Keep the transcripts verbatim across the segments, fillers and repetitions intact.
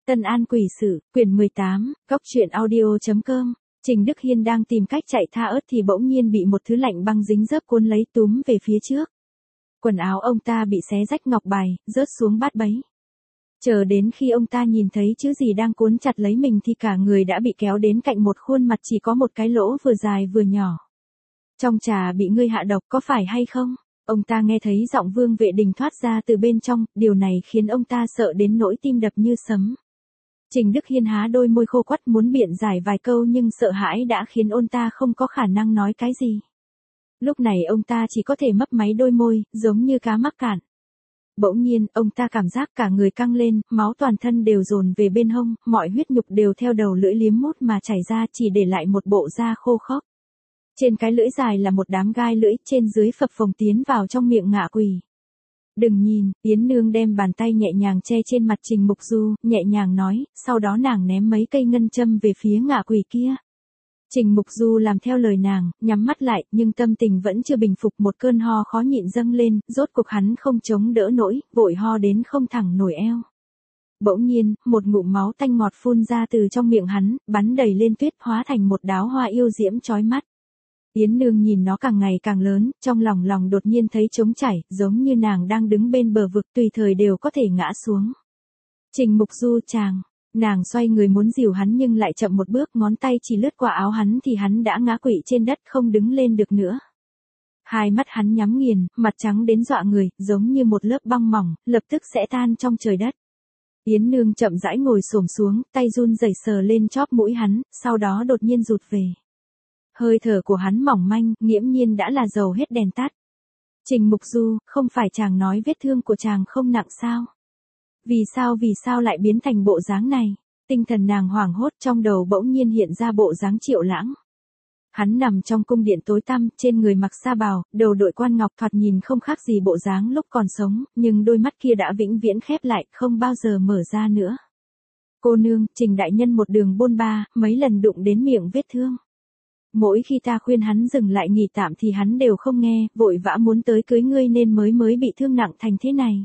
Tân An Quỷ Sự, quyển mười tám, góc truyện audio.com. Trình Đức Hiên đang tìm cách chạy tha ớt thì bỗng nhiên bị một thứ lạnh băng dính dấp cuốn lấy túm về phía trước. Quần áo ông ta bị xé rách ngọc bài, rớt xuống bát bấy. Chờ đến khi ông ta nhìn thấy chữ gì đang cuốn chặt lấy mình thì cả người đã bị kéo đến cạnh một khuôn mặt chỉ có một cái lỗ vừa dài vừa nhỏ. Trong trà bị ngươi hạ độc có phải hay không? Ông ta nghe thấy giọng Vương Vệ Đình thoát ra từ bên trong, điều này khiến ông ta sợ đến nỗi tim đập như sấm. Trình Đức Hiên há đôi môi khô quắt muốn biện giải vài câu nhưng sợ hãi đã khiến ông ta không có khả năng nói cái gì. Lúc này ông ta chỉ có thể mấp máy đôi môi, giống như cá mắc cạn. Bỗng nhiên, ông ta cảm giác cả người căng lên, máu toàn thân đều dồn về bên hông, mọi huyết nhục đều theo đầu lưỡi liếm mút mà chảy ra chỉ để lại một bộ da khô khốc. Trên cái lưỡi dài là một đám gai lưỡi, trên dưới phập phồng tiến vào trong miệng ngạ quỷ. Đừng nhìn, Yến Nương đem bàn tay nhẹ nhàng che trên mặt Trình Mục Du, nhẹ nhàng nói, sau đó nàng ném mấy cây ngân châm về phía ngạ quỷ kia. Trình Mục Du làm theo lời nàng, nhắm mắt lại, nhưng tâm tình vẫn chưa bình phục, một cơn ho khó nhịn dâng lên, rốt cuộc hắn không chống đỡ nổi, vội ho đến không thẳng nổi eo. Bỗng nhiên, một ngụm máu tanh ngọt phun ra từ trong miệng hắn, bắn đầy lên tuyết hóa thành một đóa hoa yêu diễm chói mắt. Yến Nương nhìn nó càng ngày càng lớn, trong lòng lòng đột nhiên thấy trống trải, giống như nàng đang đứng bên bờ vực tùy thời đều có thể ngã xuống. Trình Mục Du chàng, nàng xoay người muốn dìu hắn nhưng lại chậm một bước, ngón tay chỉ lướt qua áo hắn thì hắn đã ngã quỵ trên đất không đứng lên được nữa. Hai mắt hắn nhắm nghiền, mặt trắng đến dọa người, giống như một lớp băng mỏng, lập tức sẽ tan trong trời đất. Yến Nương chậm rãi ngồi xổm xuống, tay run rẩy sờ lên chóp mũi hắn, sau đó đột nhiên rụt về. Hơi thở của hắn mỏng manh, nghiễm nhiên đã là dầu hết đèn tắt. Trình Mục Du, không phải chàng nói vết thương của chàng không nặng sao? Vì sao vì sao lại biến thành bộ dáng này? Tinh thần nàng hoảng hốt, trong đầu bỗng nhiên hiện ra bộ dáng Triệu Lãng. Hắn nằm trong cung điện tối tăm, trên người mặc sa bào, đầu đội quan ngọc, thoạt nhìn không khác gì bộ dáng lúc còn sống, nhưng đôi mắt kia đã vĩnh viễn khép lại, không bao giờ mở ra nữa. Cô nương, Trình đại nhân một đường bôn ba, mấy lần đụng đến miệng vết thương. Mỗi khi ta khuyên hắn dừng lại nghỉ tạm thì hắn đều không nghe, vội vã muốn tới cưới ngươi nên mới mới bị thương nặng thành thế này.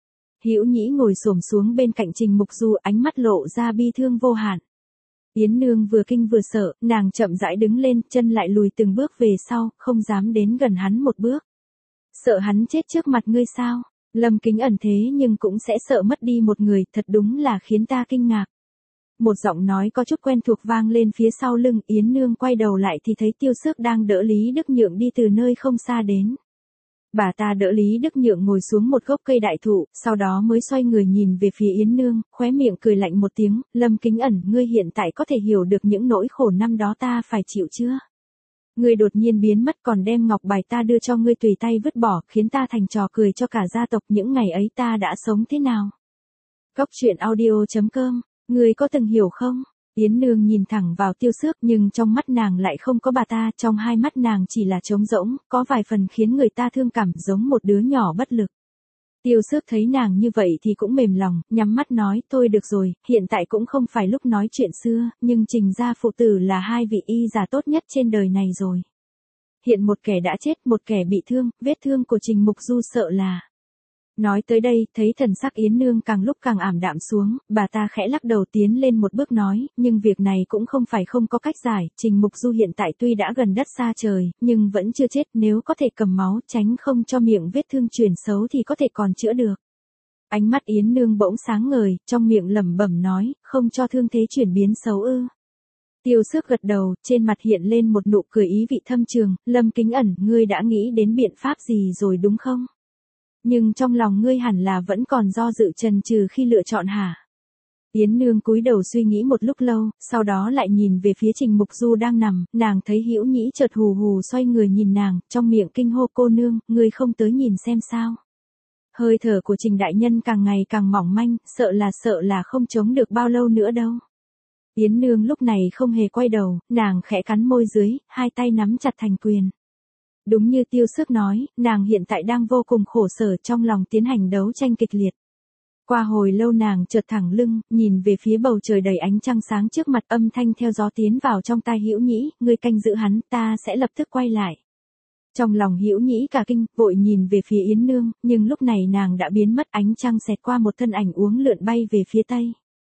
Hữu Nhĩ ngồi xổm xuống bên cạnh Trình Mục Du, ánh mắt lộ ra bi thương vô hạn. Yến Nương vừa kinh vừa sợ, nàng chậm rãi đứng lên, chân lại lùi từng bước về sau, không dám đến gần hắn một bước. Sợ hắn chết trước mặt ngươi sao? Lâm Kính Ẩn thế nhưng cũng sẽ sợ mất đi một người, thật đúng là khiến ta kinh ngạc. Một giọng nói có chút quen thuộc vang lên phía sau lưng, Yến Nương quay đầu lại thì thấy Tiêu Xước đang đỡ Lý Đức Nhượng đi từ nơi không xa đến. Bà ta đỡ Lý Đức Nhượng ngồi xuống một gốc cây đại thụ, sau đó mới xoay người nhìn về phía Yến Nương, khóe miệng cười lạnh một tiếng, Lâm Kính Ẩn, ngươi hiện tại có thể hiểu được những nỗi khổ năm đó ta phải chịu chưa? Ngươi đột nhiên biến mất còn đem ngọc bài ta đưa cho ngươi tùy tay vứt bỏ, khiến ta thành trò cười cho cả gia tộc, những ngày ấy ta đã sống thế nào? Góc truyện audio.com. Ngươi có từng hiểu không? Yến Nương nhìn thẳng vào Tiêu Xước nhưng trong mắt nàng lại không có bà ta, trong hai mắt nàng chỉ là trống rỗng, có vài phần khiến người ta thương cảm, giống một đứa nhỏ bất lực. Tiêu Xước thấy nàng như vậy thì cũng mềm lòng, nhắm mắt nói, thôi được rồi, hiện tại cũng không phải lúc nói chuyện xưa, nhưng Trình gia phụ tử là hai vị y giả tốt nhất trên đời này rồi. Hiện một kẻ đã chết, một kẻ bị thương, vết thương của Trình Mục Du sợ là... Nói tới đây, thấy thần sắc Yến Nương càng lúc càng ảm đạm xuống, bà ta khẽ lắc đầu tiến lên một bước nói, nhưng việc này cũng không phải không có cách giải, Trình Mục Du hiện tại tuy đã gần đất xa trời, nhưng vẫn chưa chết, nếu có thể cầm máu tránh không cho miệng vết thương chuyển xấu thì có thể còn chữa được. Ánh mắt Yến Nương bỗng sáng ngời, trong miệng lẩm bẩm nói, không cho thương thế chuyển biến xấu ư. Tiêu Xước gật đầu, trên mặt hiện lên một nụ cười ý vị thâm trường, Lâm Kính Ẩn, ngươi đã nghĩ đến biện pháp gì rồi đúng không? Nhưng trong lòng ngươi hẳn là vẫn còn do dự chần chừ khi lựa chọn hả? Yến Nương cúi đầu suy nghĩ một lúc lâu, sau đó lại nhìn về phía Trình Mục Du đang nằm, nàng thấy Hữu Nhĩ chợt hù hù xoay người nhìn nàng, trong miệng kinh hô, cô nương, ngươi không tới nhìn xem sao? Hơi thở của Trình đại nhân càng ngày càng mỏng manh, sợ là sợ là không chống được bao lâu nữa đâu. Yến Nương lúc này không hề quay đầu, nàng khẽ cắn môi dưới, hai tay nắm chặt thành quyền. Đúng như Tiêu Xước nói, nàng hiện tại đang vô cùng khổ sở, trong lòng tiến hành đấu tranh kịch liệt. Qua hồi lâu nàng chợt thẳng lưng, nhìn về phía bầu trời đầy ánh trăng sáng trước mặt, âm thanh theo gió tiến vào trong tai Hữu Nhĩ, ngươi canh giữ hắn, ta sẽ lập tức quay lại. Trong lòng Hữu Nhĩ cả kinh, vội nhìn về phía Yến Nương, nhưng lúc này nàng đã biến mất, ánh trăng xẹt qua một thân ảnh uốn lượn bay về phía tây.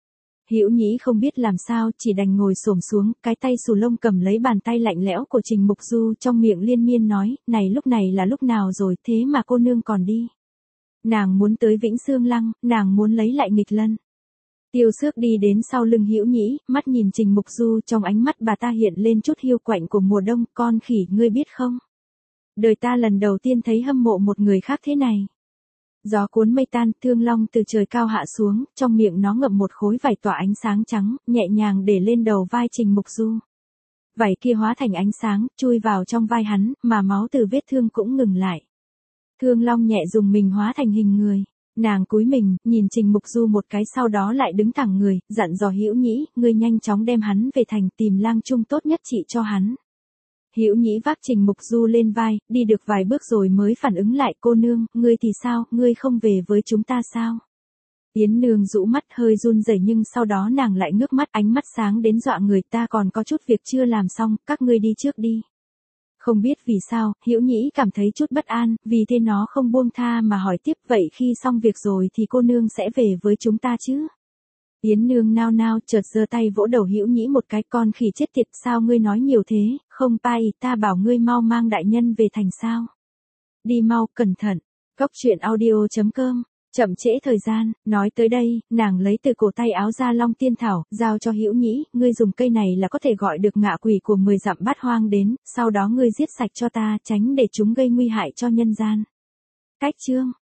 Hữu Nhĩ không biết làm sao, chỉ đành ngồi xổm xuống, cái tay xù lông cầm lấy bàn tay lạnh lẽo của Trình Mục Du, trong miệng liên miên nói, này lúc này là lúc nào rồi, thế mà cô nương còn đi. Nàng muốn tới Vĩnh Xương Lăng, nàng muốn lấy lại nghịch lân. Tiêu Xước đi đến sau lưng Hữu Nhĩ, mắt nhìn Trình Mục Du, trong ánh mắt bà ta hiện lên chút hiu quạnh của mùa đông, con khỉ, ngươi biết không? Đời ta lần đầu tiên thấy hâm mộ một người khác thế này. Gió cuốn mây tan, Thương Long từ trời cao hạ xuống, trong miệng nó ngậm một khối vải tỏa ánh sáng trắng, nhẹ nhàng để lên đầu vai Trình Mục Du. Vải kia hóa thành ánh sáng, chui vào trong vai hắn, mà máu từ vết thương cũng ngừng lại. Thương Long nhẹ dùng mình hóa thành hình người. Nàng cúi mình, nhìn Trình Mục Du một cái sau đó lại đứng thẳng người, dặn dò Hữu Nhĩ, ngươi nhanh chóng đem hắn về thành tìm lang trung tốt nhất trị cho hắn. Hữu Nhĩ vác Trình Mục Du lên vai, đi được vài bước rồi mới phản ứng lại, cô nương, ngươi thì sao, ngươi không về với chúng ta sao? Yến Nương rũ mắt hơi run rẩy nhưng sau đó nàng lại ngước mắt, ánh mắt sáng đến dọa người, ta còn có chút việc chưa làm xong, các ngươi đi trước đi. Không biết vì sao, Hữu Nhĩ cảm thấy chút bất an, vì thế nó không buông tha mà hỏi tiếp, vậy khi xong việc rồi thì cô nương sẽ về với chúng ta chứ? Yến Nương nao nao, chợt giơ tay vỗ đầu Hữu Nhĩ một cái, con khỉ chết tiệt, sao ngươi nói nhiều thế, không pai, ta bảo ngươi mau mang đại nhân về thành sao? Đi mau, cẩn thận. Góc truyện audio chấm com. Chậm trễ thời gian, nói tới đây, nàng lấy từ cổ tay áo ra Long Tiên Thảo, giao cho Hữu Nhĩ, ngươi dùng cây này là có thể gọi được ngạ quỷ của mười dặm bát hoang đến, sau đó ngươi giết sạch cho ta, tránh để chúng gây nguy hại cho nhân gian. Cách chương